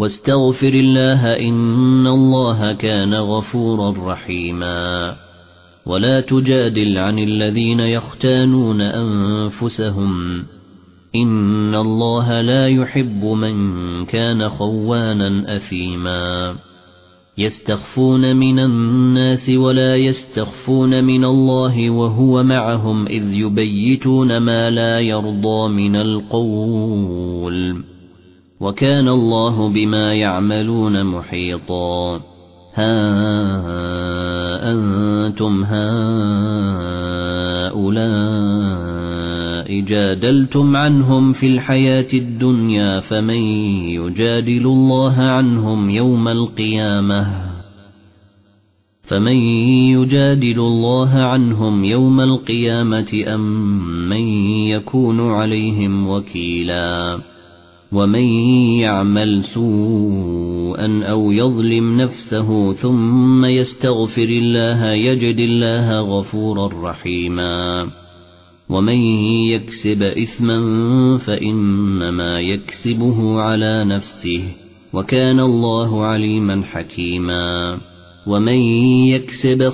واستغفر الله إن الله كان غفورا رحيما ولا تجادل عن الذين يختانون أنفسهم إن الله لا يحب من كان خوانا أثيما يستخفون من الناس ولا يستخفون من الله وهو معهم إذ يبيتون ما لا يرضى من القول وكان الله بما يعملون محيطا ها أنتم هؤلاء جادلتم عنهم في الحياة الدنيا فمن يجادل الله عنهم يوم القيامة أم من يكون عليهم وكيلا ومن يعمل سوءا أو يظلم نفسه ثم يستغفر الله يجد الله غفورا رحيما ومن يكسب إثما فإنما يكسبه على نفسه وكان الله عليما حكيما ومن يكسب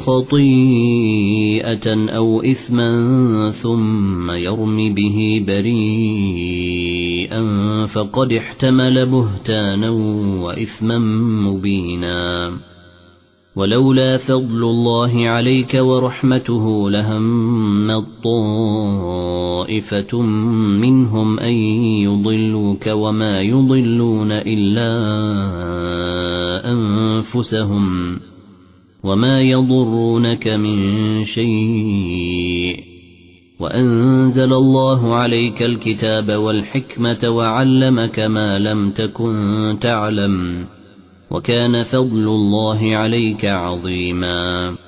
خطيئة أو إثما ثم يرم به بريئا فقد احتمل بهتانا وإثما مبينا ولولا فضل الله عليك ورحمته لهم طائفة منهم أن يضلوك وما يضلون إلا أنفسهم وما يضرونك من شيء وأنزل الله عليك الكتاب والحكمة وعلمك ما لم تكن تعلم وكان فضل الله عليك عظيما